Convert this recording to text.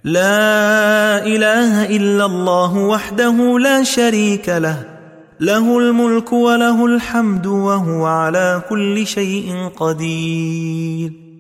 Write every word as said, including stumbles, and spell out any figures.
لا إله إلا الله وحده لا شريك له، له الملك وله الحمد وهو على كل شيء قدير.